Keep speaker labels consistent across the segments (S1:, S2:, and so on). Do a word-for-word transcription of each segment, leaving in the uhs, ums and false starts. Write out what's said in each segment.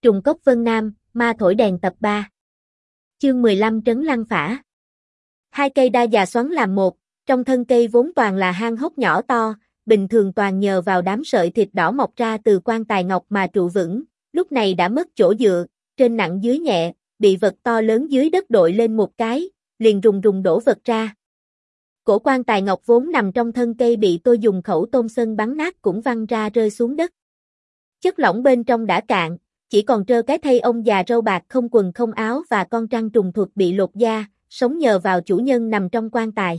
S1: Trùng cốc Vân Nam, ma thổi đèn tập ba. Chương mười lăm Trấn Lăng Phả. Hai cây đa già xoắn làm một, trong thân cây vốn toàn là hang hốc nhỏ to, bình thường toàn nhờ vào đám sợi thịt đỏ mọc ra từ quan tài ngọc mà trụ vững, lúc này đã mất chỗ dựa, trên nặng dưới nhẹ, bị vật to lớn dưới đất đội lên một cái, liền rùng rùng đổ vật ra. Cổ quan tài ngọc vốn nằm trong thân cây bị tôi dùng khẩu tôn sân bắn nát cũng văng ra rơi xuống đất. Chất lỏng bên trong đã cạn, chỉ còn trơ cái thây ông già râu bạc không quần không áo và con trăng trùng thuật bị lột da, sống nhờ vào chủ nhân nằm trong quan tài.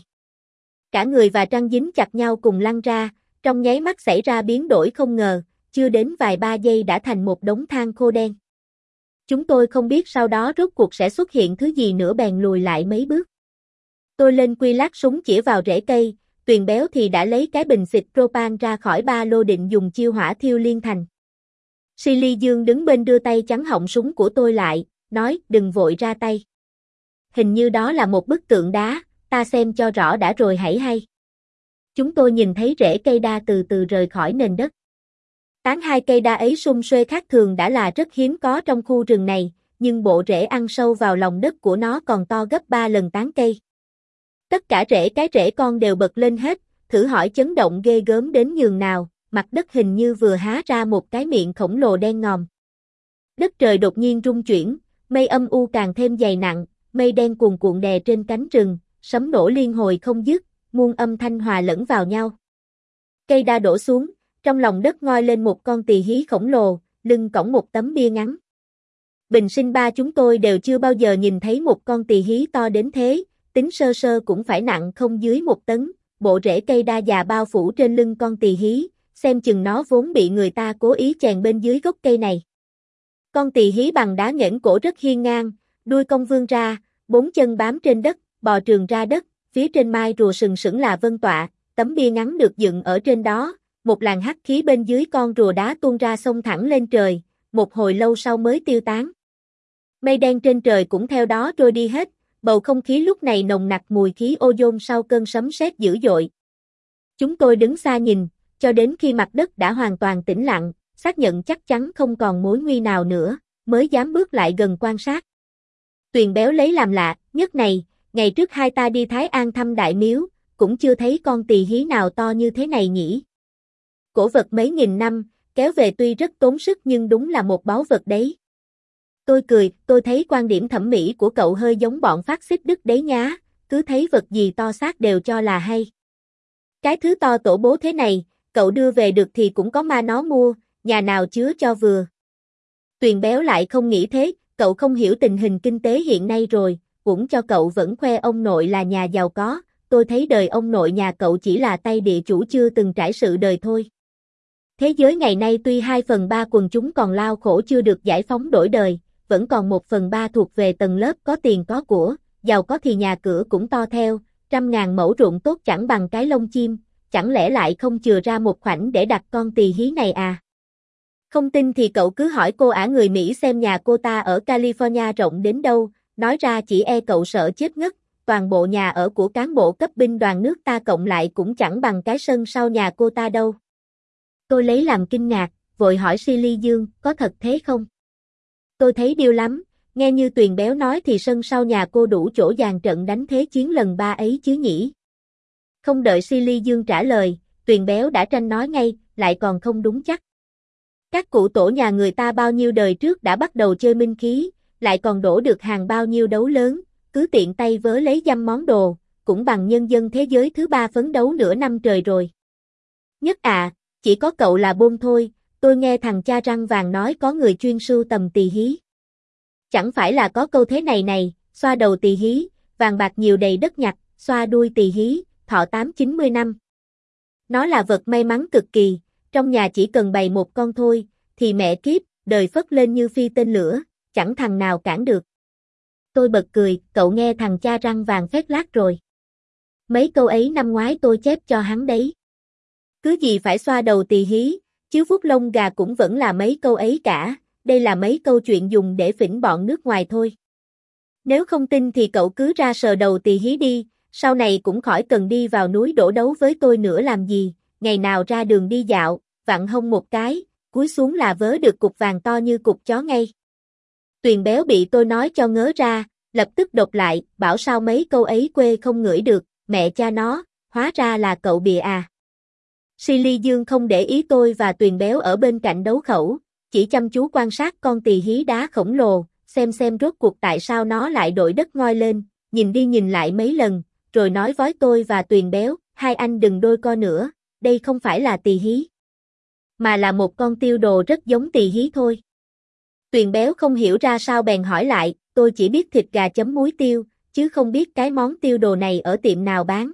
S1: Cả người và trăng dính chặt nhau cùng lăn ra, trong nháy mắt xảy ra biến đổi không ngờ, chưa đến vài ba giây đã thành một đống than khô đen. Chúng tôi không biết sau đó rốt cuộc sẽ xuất hiện thứ gì nữa bèn lùi lại mấy bước. Tôi lên quy lát súng chĩa vào rễ cây, Tuyền Béo thì đã lấy cái bình xịt propan ra khỏi ba lô định dùng chiêu hỏa thiêu liên thành. Silly Dương đứng bên đưa tay chắn họng súng của tôi lại, nói đừng vội ra tay. Hình như đó là một bức tượng đá, ta xem cho rõ đã rồi hãy hay. Chúng tôi nhìn thấy rễ cây đa từ từ rời khỏi nền đất. Tán hai cây đa ấy sum xuê khác thường đã là rất hiếm có trong khu rừng này, nhưng bộ rễ ăn sâu vào lòng đất của nó còn to gấp ba lần tán cây. Tất cả rễ cái rễ con đều bật lên hết, thử hỏi chấn động ghê gớm đến nhường nào, mặt đất hình như vừa há ra một cái miệng khổng lồ đen ngòm. Đất trời đột nhiên rung chuyển, mây âm u càng thêm dày nặng, mây đen cuồn cuộn đè trên cánh rừng, sấm nổ liên hồi không dứt, muôn âm thanh hòa lẫn vào nhau. Cây đa đổ xuống, trong lòng đất ngoi lên một con tỳ hí khổng lồ, lưng cõng một tấm bia ngắn. Bình sinh ba chúng tôi đều chưa bao giờ nhìn thấy một con tỳ hí to đến thế, tính sơ sơ cũng phải nặng không dưới một tấn, bộ rễ cây đa già bao phủ trên lưng con tỳ hí, xem chừng nó vốn bị người ta cố ý chèn bên dưới gốc cây này. Con tỳ hí bằng đá nghển cổ rất hiên ngang, đuôi cong vươn ra, bốn chân bám trên đất, bò trườn ra đất, phía trên mai rùa sừng sững là vân tọa, tấm bia ngắn được dựng ở trên đó, một làn hắc khí bên dưới con rùa đá tuôn ra xông thẳng lên trời, một hồi lâu sau mới tiêu tán. Mây đen trên trời cũng theo đó trôi đi hết, bầu không khí lúc này nồng nặc mùi khí ozone sau cơn sấm sét dữ dội. Chúng tôi đứng xa nhìn, cho đến khi mặt đất đã hoàn toàn tĩnh lặng, xác nhận chắc chắn không còn mối nguy nào nữa, mới dám bước lại gần quan sát. Tuyền Béo lấy làm lạ, nhất này, ngày trước hai ta đi Thái An thăm đại miếu, cũng chưa thấy con tỳ hí nào to như thế này nhỉ. Cổ vật mấy nghìn năm, kéo về tuy rất tốn sức nhưng đúng là một báu vật đấy. Tôi cười, tôi thấy quan điểm thẩm mỹ của cậu hơi giống bọn phát xít Đức đấy nhá, cứ thấy vật gì to xác đều cho là hay. Cái thứ to tổ bố thế này, cậu đưa về được thì cũng có ma nó mua, nhà nào chứa cho vừa. Tuyền Béo lại không nghĩ thế, cậu không hiểu tình hình kinh tế hiện nay rồi, cũng cho cậu vẫn khoe ông nội là nhà giàu có, tôi thấy đời ông nội nhà cậu chỉ là tay địa chủ chưa từng trải sự đời thôi. Thế giới ngày nay tuy hai phần ba quần chúng còn lao khổ chưa được giải phóng đổi đời, vẫn còn một phần ba thuộc về tầng lớp có tiền có của, giàu có thì nhà cửa cũng to theo, trăm ngàn mẫu ruộng tốt chẳng bằng cái lông chim, chẳng lẽ lại không chừa ra một khoảnh để đặt con tỳ hí này à? Không tin thì cậu cứ hỏi cô ả người Mỹ xem nhà cô ta ở California rộng đến đâu, nói ra chỉ e cậu sợ chết ngất, toàn bộ nhà ở của cán bộ cấp binh đoàn nước ta cộng lại cũng chẳng bằng cái sân sau nhà cô ta đâu. Tôi lấy làm kinh ngạc, vội hỏi Silly Dương, có thật thế không? Tôi thấy điêu lắm, nghe như Tuyền Béo nói thì sân sau nhà cô đủ chỗ dàn trận đánh thế chiến lần ba ấy chứ nhỉ? Không đợi Silly Dương trả lời, Tuyền Béo đã tranh nói ngay, lại còn không đúng chắc. Các cụ tổ nhà người ta bao nhiêu đời trước đã bắt đầu chơi minh khí, lại còn đổ được hàng bao nhiêu đấu lớn, cứ tiện tay vớ lấy dăm món đồ, cũng bằng nhân dân thế giới thứ ba phấn đấu nửa năm trời rồi. Nhất à, chỉ có cậu là bôn thôi, tôi nghe thằng cha răng vàng nói có người chuyên sưu tầm tỳ hí. Chẳng phải là có câu thế này này, xoa đầu tỳ hí, vàng bạc nhiều đầy đất nhặt, xoa đuôi tỳ hí, thọ tám chín mươi năm. Nó là vật may mắn cực kỳ, trong nhà chỉ cần bày một con thôi, thì mẹ kiếp, đời phất lên như phi tên lửa, chẳng thằng nào cản được. Tôi bật cười, cậu nghe thằng cha răng vàng phét lác rồi. Mấy câu ấy năm ngoái tôi chép cho hắn đấy. Cứ gì phải xoa đầu tỳ hí, chứ vuốt lông gà cũng vẫn là mấy câu ấy cả, đây là mấy câu chuyện dùng để phỉnh bọn nước ngoài thôi. Nếu không tin thì cậu cứ ra sờ đầu tỳ hí đi, sau này cũng khỏi cần đi vào núi đổ đấu với tôi nữa làm gì, ngày nào ra đường đi dạo, vặn hông một cái, cúi xuống là vớ được cục vàng to như cục chó ngay. Tuyền béo bị tôi nói cho ngớ ra, lập tức đột lại, bảo sao mấy câu ấy quê không ngửi được, mẹ cha nó, hóa ra là cậu bìa à. Silly Dương không để ý tôi và Tuyền béo ở bên cạnh đấu khẩu, chỉ chăm chú quan sát con tỳ hí đá khổng lồ, xem xem rốt cuộc tại sao nó lại đội đất ngoi lên, nhìn đi nhìn lại mấy lần, rồi nói với tôi và Tuyền béo, hai anh đừng đôi co nữa, đây không phải là tỳ hí, mà là một con tiêu đồ rất giống tỳ hí thôi. Tuyền béo không hiểu ra sao bèn hỏi lại, tôi chỉ biết thịt gà chấm muối tiêu, chứ không biết cái món tiêu đồ này ở tiệm nào bán.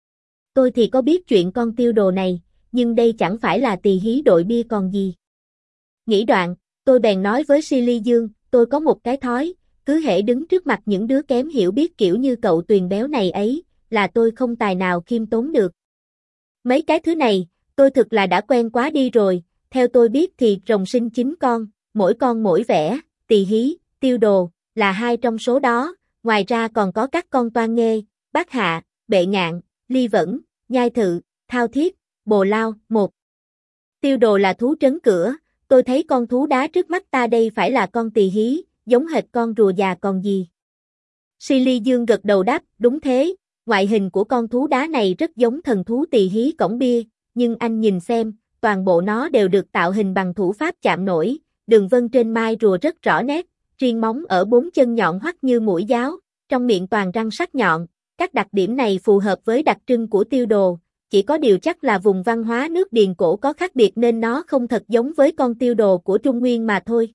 S1: Tôi thì có biết chuyện con tiêu đồ này, nhưng đây chẳng phải là tỳ hí đội bia còn gì. Nghĩ đoạn, tôi bèn nói với Silly Dương, tôi có một cái thói, cứ hễ đứng trước mặt những đứa kém hiểu biết kiểu như cậu Tuyền béo này ấy, là tôi không tài nào khiêm tốn được. Mấy cái thứ này, tôi thực là đã quen quá đi rồi, theo tôi biết thì rồng sinh chín con, mỗi con mỗi vẻ, tỳ hí, tiêu đồ, là hai trong số đó, ngoài ra còn có các con toan nghê, bát hạ, bệ ngạn, ly vẫn, nhai thự, thao thiết, bồ lao, một. Tiêu đồ là thú trấn cửa, tôi thấy con thú đá trước mắt ta đây phải là con tỳ hí, giống hệt con rùa già còn gì. Silly Dương gật đầu đáp, đúng thế, ngoại hình của con thú đá này rất giống thần thú tỳ hí cổng bia, nhưng anh nhìn xem, toàn bộ nó đều được tạo hình bằng thủ pháp chạm nổi, đường vân trên mai rùa rất rõ nét, riêng móng ở bốn chân nhọn hoắt như mũi giáo, trong miệng toàn răng sắc nhọn, các đặc điểm này phù hợp với đặc trưng của tiêu đồ, chỉ có điều chắc là vùng văn hóa nước Điền cổ có khác biệt nên nó không thật giống với con tiêu đồ của Trung Nguyên mà thôi.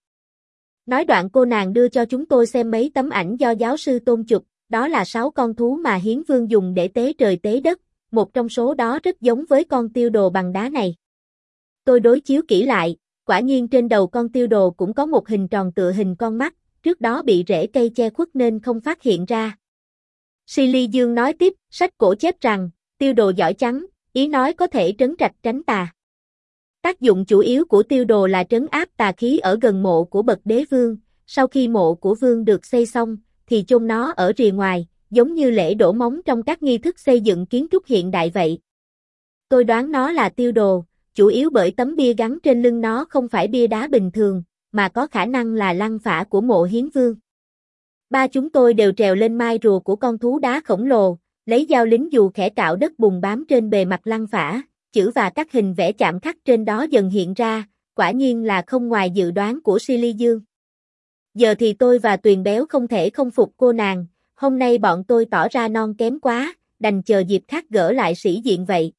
S1: Nói đoạn cô nàng đưa cho chúng tôi xem mấy tấm ảnh do giáo sư Tôn chụp, đó là sáu con thú mà Hiến Vương dùng để tế trời tế đất, một trong số đó rất giống với con tiêu đồ bằng đá này. Tôi đối chiếu kỹ lại, quả nhiên trên đầu con tiêu đồ cũng có một hình tròn tựa hình con mắt, trước đó bị rễ cây che khuất nên không phát hiện ra. Silly Dương nói tiếp, sách cổ chép rằng, tiêu đồ giỏi chắn, ý nói có thể trấn trạch tránh tà. Tác dụng chủ yếu của tiêu đồ là trấn áp tà khí ở gần mộ của bậc đế vương, sau khi mộ của vương được xây xong, thì chôn nó ở rìa ngoài, giống như lễ đổ móng trong các nghi thức xây dựng kiến trúc hiện đại vậy. Tôi đoán nó là tiêu đồ, chủ yếu bởi tấm bia gắn trên lưng nó không phải bia đá bình thường, mà có khả năng là lăng phả của mộ Hiến Vương. Ba chúng tôi đều trèo lên mai rùa của con thú đá khổng lồ, lấy dao lính dù khẽ cạo đất bùn bám trên bề mặt lăng phả, chữ và các hình vẽ chạm khắc trên đó dần hiện ra, quả nhiên là không ngoài dự đoán của Silly Dương. Giờ thì tôi và Tuyền béo không thể không phục cô nàng, hôm nay bọn tôi tỏ ra non kém quá, đành chờ dịp khác gỡ lại sĩ diện vậy.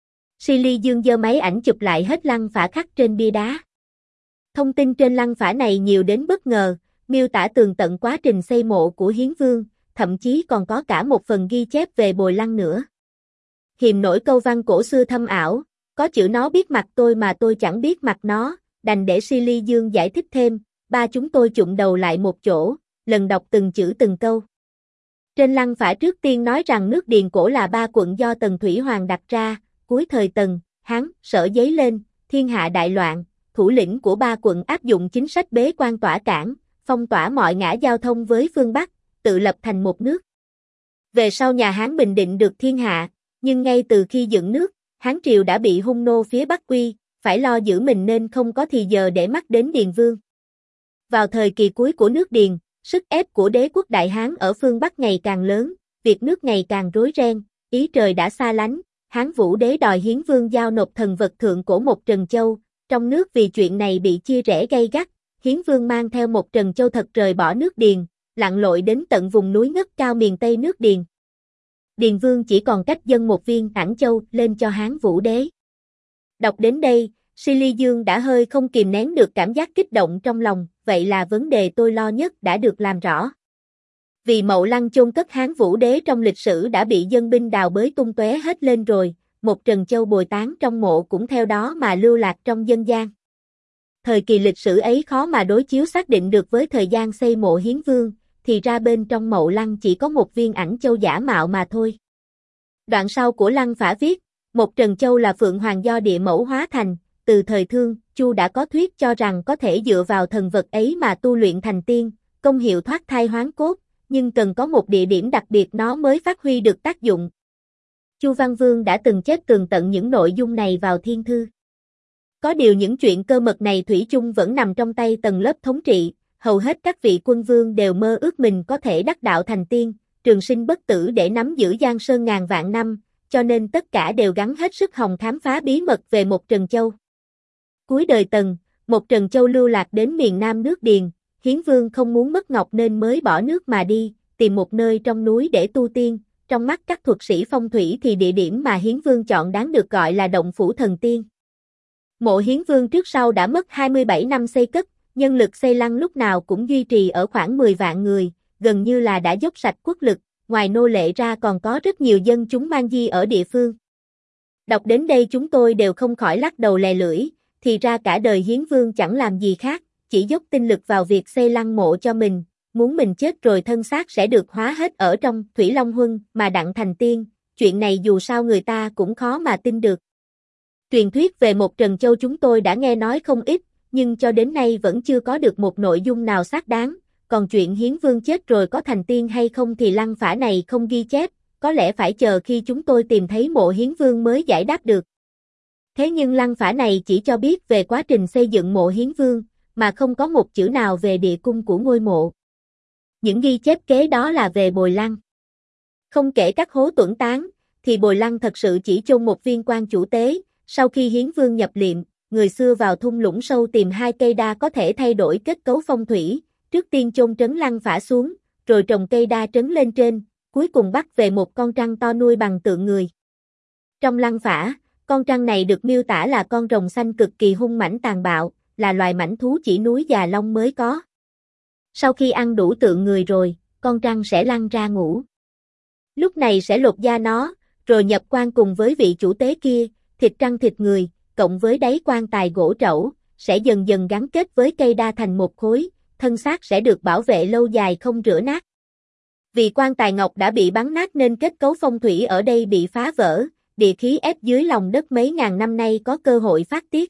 S1: Silly Dương giơ máy ảnh chụp lại hết lăng phả khắc trên bia đá. Thông tin trên lăng phả này nhiều đến bất ngờ, miêu tả tường tận quá trình xây mộ của Hiến Vương, thậm chí còn có cả một phần ghi chép về bồi lăng nữa. Hiềm nổi câu văn cổ xưa thâm ảo, có chữ nó biết mặt tôi mà tôi chẳng biết mặt nó, đành để Silly Dương giải thích thêm, ba chúng tôi chụm đầu lại một chỗ, lần đọc từng chữ từng câu. Trên lăng phả trước tiên nói rằng nước Điền cổ là ba quận do Tần Thủy Hoàng đặt ra, cuối thời Tần, Hán, Sở dấy lên, thiên hạ đại loạn, thủ lĩnh của ba quận áp dụng chính sách bế quan tỏa cảng, phong tỏa mọi ngã giao thông với phương Bắc, tự lập thành một nước. Về sau nhà Hán bình định được thiên hạ, nhưng ngay từ khi dựng nước, Hán triều đã bị hung nô phía Bắc quy, phải lo giữ mình nên không có thì giờ để mắt đến Điền Vương. Vào thời kỳ cuối của nước Điền, sức ép của đế quốc Đại Hán ở phương Bắc ngày càng lớn, việc nước ngày càng rối ren, ý trời đã xa lánh, Hán Vũ đế đòi Hiến Vương giao nộp thần vật thượng cổ một Trần Châu, trong nước vì chuyện này bị chia rẽ gay gắt, Hiến Vương mang theo một Trần Châu thật rời bỏ nước Điền, lặn lội đến tận vùng núi ngất cao miền Tây nước Điền. Điền Vương chỉ còn cách dâng một viên Ảnh Châu lên cho Hán Vũ đế. Đọc đến đây, Silly Dương đã hơi không kìm nén được cảm giác kích động trong lòng, vậy là vấn đề tôi lo nhất đã được làm rõ. Vì mậu lăng chôn cất Hán Vũ đế trong lịch sử đã bị dân binh đào bới tung tóe hết lên rồi, một Trần Châu bồi tán trong mộ cũng theo đó mà lưu lạc trong dân gian. Thời kỳ lịch sử ấy khó mà đối chiếu xác định được với thời gian xây mộ Hiến Vương, thì ra bên trong mậu lăng chỉ có một viên Ảnh Châu giả mạo mà thôi. Đoạn sau của lăng phả viết, một Trần Châu là Phượng Hoàng do địa mẫu hóa thành, từ thời Thương, Chu đã có thuyết cho rằng có thể dựa vào thần vật ấy mà tu luyện thành tiên, công hiệu thoát thai hoán cốt, nhưng cần có một địa điểm đặc biệt nó mới phát huy được tác dụng. Chu Văn Vương đã từng chép tường tận những nội dung này vào Thiên Thư. Có điều những chuyện cơ mật này thủy chung vẫn nằm trong tay tầng lớp thống trị, hầu hết các vị quân vương đều mơ ước mình có thể đắc đạo thành tiên, trường sinh bất tử để nắm giữ Giang Sơn ngàn vạn năm, cho nên tất cả đều gắng hết sức hòng khám phá bí mật về Một Trần Châu. Cuối đời Tần, Một Trần Châu lưu lạc đến miền Nam nước Điền, Hiến Vương không muốn mất ngọc nên mới bỏ nước mà đi, tìm một nơi trong núi để tu tiên. Trong mắt các thuật sĩ phong thủy thì địa điểm mà Hiến Vương chọn đáng được gọi là Động Phủ Thần Tiên. Mộ Hiến Vương trước sau đã mất hai mươi bảy năm xây cất, nhân lực xây lăng lúc nào cũng duy trì ở khoảng mười vạn người, gần như là đã dốc sạch quốc lực, ngoài nô lệ ra còn có rất nhiều dân chúng mang di ở địa phương. Đọc đến đây chúng tôi đều không khỏi lắc đầu lè lưỡi, thì ra cả đời Hiến Vương chẳng làm gì khác, chỉ dốc tinh lực vào việc xây lăng mộ cho mình, muốn mình chết rồi thân xác sẽ được hóa hết ở trong Thủy Long Huân mà đặng thành tiên, chuyện này dù sao người ta cũng khó mà tin được. Truyền thuyết về Một Trần Châu chúng tôi đã nghe nói không ít, nhưng cho đến nay vẫn chưa có được một nội dung nào xác đáng, còn chuyện Hiến Vương chết rồi có thành tiên hay không thì lăng phả này không ghi chép, có lẽ phải chờ khi chúng tôi tìm thấy mộ Hiến Vương mới giải đáp được. Thế nhưng lăng phả này chỉ cho biết về quá trình xây dựng mộ Hiến Vương, mà không có một chữ nào về địa cung của ngôi mộ. Những ghi chép kế đó là về bồi lăng. Không kể các hố tuẩn tán, thì bồi lăng thật sự chỉ chôn một viên quan chủ tế, sau khi Hiến Vương nhập liệm, người xưa vào thung lũng sâu tìm hai cây đa có thể thay đổi kết cấu phong thủy, trước tiên chôn trấn lăng phả xuống, rồi trồng cây đa trấn lên trên, cuối cùng bắt về một con trăng to nuôi bằng tượng người. Trong lăng phả, con trăng này được miêu tả là con rồng xanh cực kỳ hung mãnh tàn bạo, là loài mãnh thú chỉ núi Già Long mới có. Sau khi ăn đủ tượng người rồi, con trăng sẽ lăn ra ngủ. Lúc này sẽ lột da nó, rồi nhập quan cùng với vị chủ tế kia, thịt trăng thịt người, cộng với đáy quan tài gỗ trẩu, sẽ dần dần gắn kết với cây đa thành một khối, thân xác sẽ được bảo vệ lâu dài không rửa nát. Vì quan tài ngọc đã bị bắn nát nên kết cấu phong thủy ở đây bị phá vỡ, địa khí ép dưới lòng đất mấy ngàn năm nay có cơ hội phát tiết.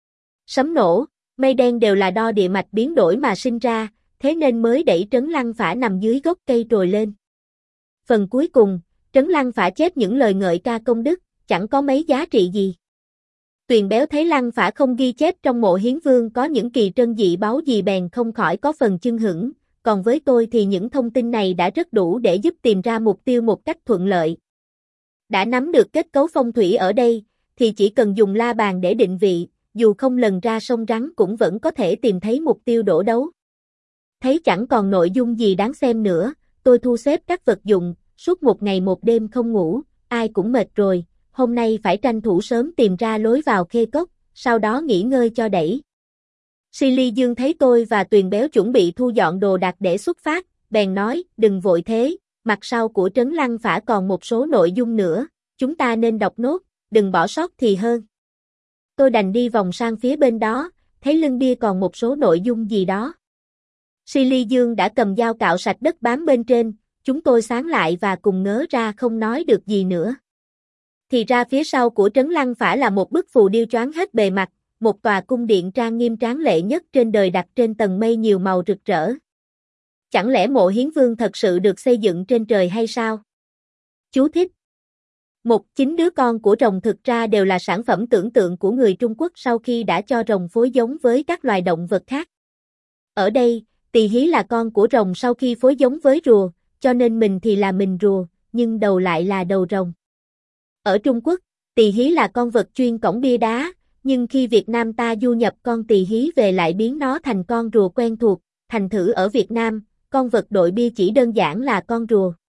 S1: Sấm nổ, mây đen đều là do địa mạch biến đổi mà sinh ra, thế nên mới đẩy trấn lăng phả nằm dưới gốc cây trồi lên. Phần cuối cùng, trấn lăng phả chép những lời ngợi ca công đức, chẳng có mấy giá trị gì. Tuyền Béo thấy lăng phả không ghi chép trong mộ Hiến Vương có những kỳ trân dị báu gì bèn không khỏi có phần chưng hửng, còn với tôi thì những thông tin này đã rất đủ để giúp tìm ra mục tiêu một cách thuận lợi. Đã nắm được kết cấu phong thủy ở đây, thì chỉ cần dùng la bàn để định vị, dù không lần ra sông rắn cũng vẫn có thể tìm thấy mục tiêu đổ đấu. Thấy chẳng còn nội dung gì đáng xem nữa, tôi thu xếp các vật dụng, suốt một ngày một đêm không ngủ, ai cũng mệt rồi, hôm nay phải tranh thủ sớm tìm ra lối vào Khê Cốc, sau đó nghỉ ngơi cho đẩy. Silly Dương thấy tôi và Tuyền Béo chuẩn bị thu dọn đồ đạc để xuất phát, bèn nói, đừng vội thế, mặt sau của trấn lăng phả còn một số nội dung nữa, chúng ta nên đọc nốt, đừng bỏ sót thì hơn. Tôi đành đi vòng sang phía bên đó, thấy lưng bia còn một số nội dung gì đó. Silly Dương đã cầm dao cạo sạch đất bám bên trên, chúng tôi sáng lại và cùng ngớ ra không nói được gì nữa. Thì ra phía sau của trấn lăng phả là một bức phù điêu choáng hết bề mặt, một tòa cung điện trang nghiêm tráng lệ nhất trên đời đặt trên tầng mây nhiều màu rực rỡ. Chẳng lẽ mộ Hiến Vương thật sự được xây dựng trên trời hay sao? Chú thích. Một, chính đứa con của rồng thực ra đều là sản phẩm tưởng tượng của người Trung Quốc sau khi đã cho rồng phối giống với các loài động vật khác. Ở đây, tỳ hí là con của rồng sau khi phối giống với rùa, cho nên mình thì là mình rùa, nhưng đầu lại là đầu rồng. Ở Trung Quốc, tỳ hí là con vật chuyên cõng bia đá, nhưng khi Việt Nam ta du nhập con tỳ hí về lại biến nó thành con rùa quen thuộc, thành thử ở Việt Nam, con vật đội bia chỉ đơn giản là con rùa.